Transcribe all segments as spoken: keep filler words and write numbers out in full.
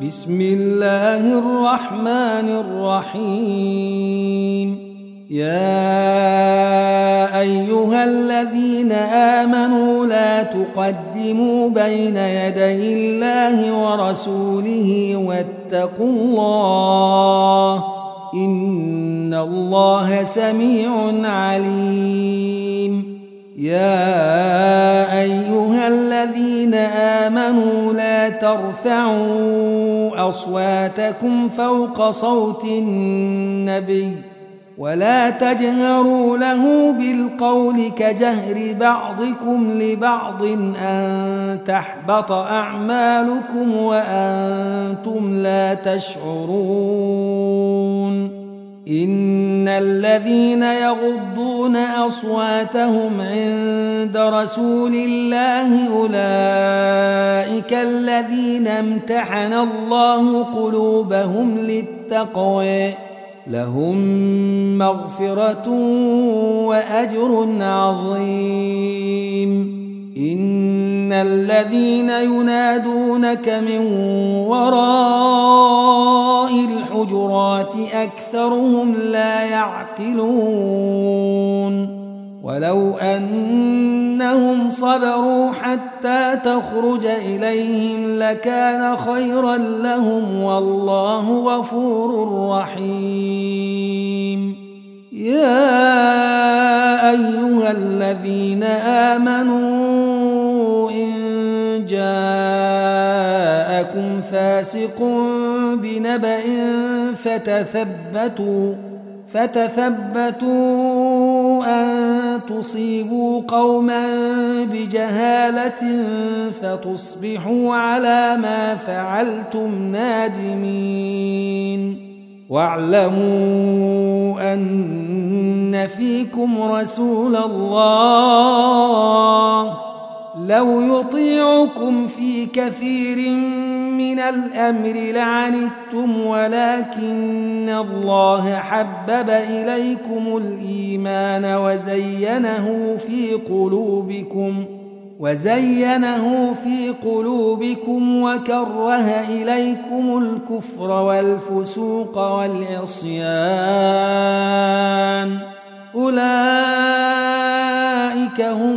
بسم الله الرحمن الرحيم. يا أيها الذين آمنوا لا تقدموا بين يدي الله ورسوله واتقوا الله إن الله سميع عليم. يا أيها الذين آمنوا لا ترفعوا أصواتكم فوق صوت النبي ولا تجهروا له بالقول كجهر بعضكم لبعض أن تحبط أعمالكم وأنتم لا تشعرون. إن الذين يغضون أصواتهم عند رسول الله أولئك الذين امتحن الله قلوبهم للتقوى لهم مغفرة وأجر عظيم. إن الذين ينادونك من وراء الحجرات أكثرهم لا يعقلون. ولو أنهم صبروا حتى تخرج إليهم لكان خيرا لهم والله غفور رحيم. يا أيها الذين آمنوا إن جاءكم فاسق بنبأ فتثبتوا فتثبتوا أن تصيبوا قوما بجهالة فتصبحوا على ما فعلتم نادمين. واعلموا أن فيكم رسول الله لو يطيعكم في كثير من الأمر لعنتم ولكن الله حبب إليكم الإيمان وزينه في قلوبكم وزينه في قلوبكم وكره إليكم الكفر والفسوق والعصيان أولئك هم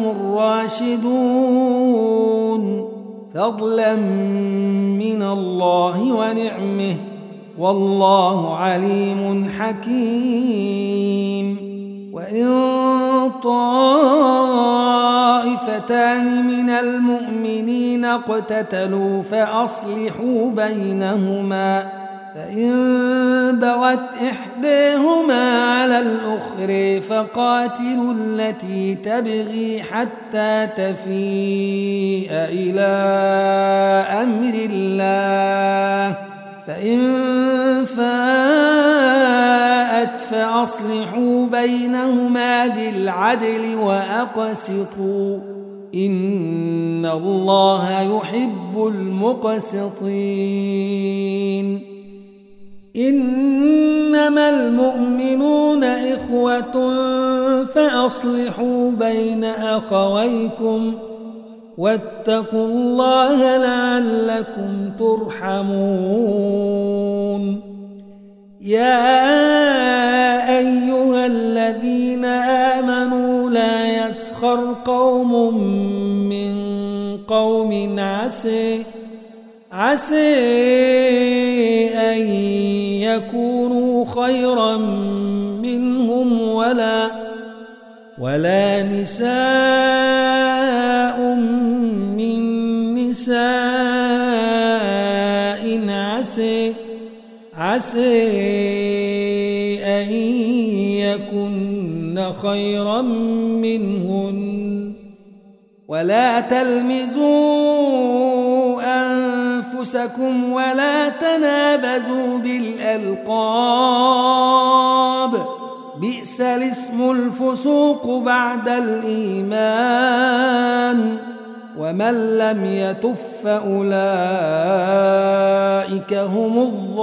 الراشدون فضلا من الله ونعمه والله عليم حكيم. وإن طائفتان من المؤمنين اقتتلوا فأصلحوا بينهما فإن بغت إحداهما على الأخرى فقاتلوا التي تبغي حتى تفيء إلى أمر الله فإن فاءت فأصلحوا بينهما بالعدل وأقسطوا إن الله يحب المقسطين. إنما المؤمنون إخوة فأصلحوا بين أخويكم واتقوا الله لعلكم ترحمون. يا أيها الذين آمنوا لا يسخر قوم من قوم عسى عسى أن يكونوا خيرا منهم ولا ولا نساء من نساء عسى عسى أن يكن خيرا منهن ولا تلمزوا أنفسكم ولا تنابزوا بالألقاب بئس الاسم الفسوق بعد الإيمان ومن لم يتب فأولئك هم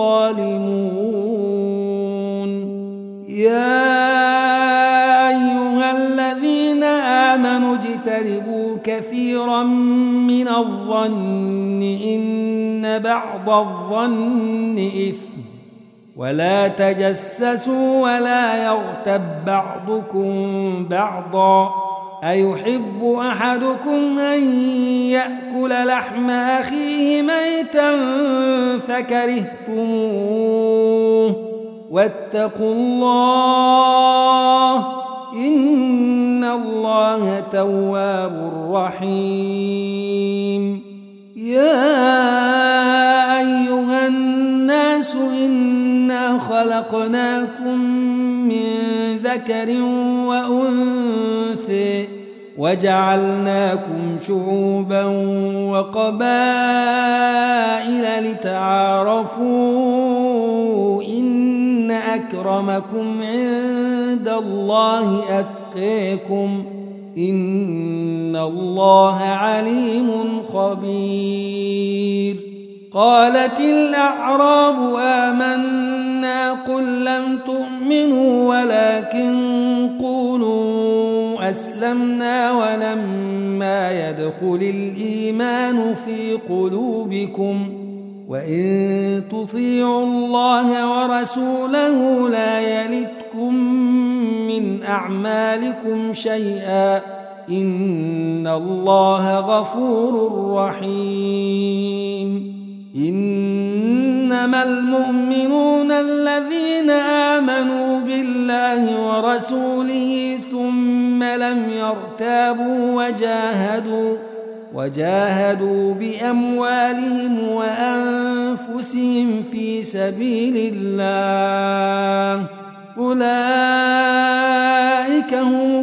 الظالمون. يا أيها الذين آمنوا اجتنبوا كثيرا من الظن إن إن بعض الظن إثم ولا تجسسوا ولا يغتب بعضكم بعضا أيحب أحدكم أن يأكل لحم أخيه ميتا فكرهتموه واتقوا الله إن الله تواب رحيم يا أيها الناس إنا خلقناكم من ذكر وأنثى وجعلناكم شعوبا وقبائل لتعارفوا إن أكرمكم عند الله أتقاكم إن الله عليم خبير قالت الأعراب آمنا قل لم تؤمنوا ولكن قولوا أسلمنا ولما يدخل الإيمان في قلوبكم وإن تطيعوا الله ورسوله لا يلتكم من أعمالكم شيئا إن الله غفور رحيم إنما المؤمنون الذين آمنوا بالله ورسوله ثم لم يرتابوا وجاهدوا وجاهدوا بأموالهم وأنفسهم في سبيل الله أولئك هم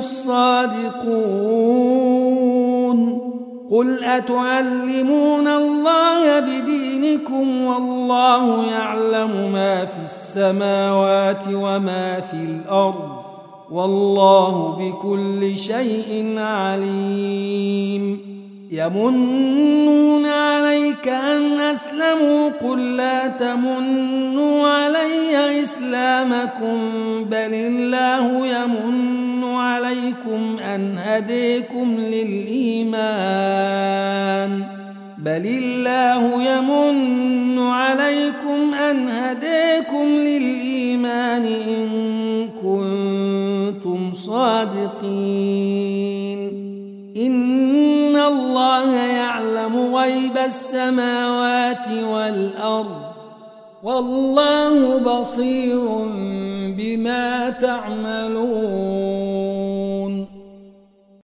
الصادقون قل أتعلمون الله بدينكم والله يعلم ما في السماوات وما في الأرض والله بكل شيء عليم يمنون عليك أن أسلموا قل لا تمنوا علي إسلامكم بل الله يمن عليكم أن هديكم للإيمان بل الله يمن عليكم أن هديكم للإيمان إن كنتم صادقين إن الله يعلم غيب السماوات والأرض والله بصير بما تعملون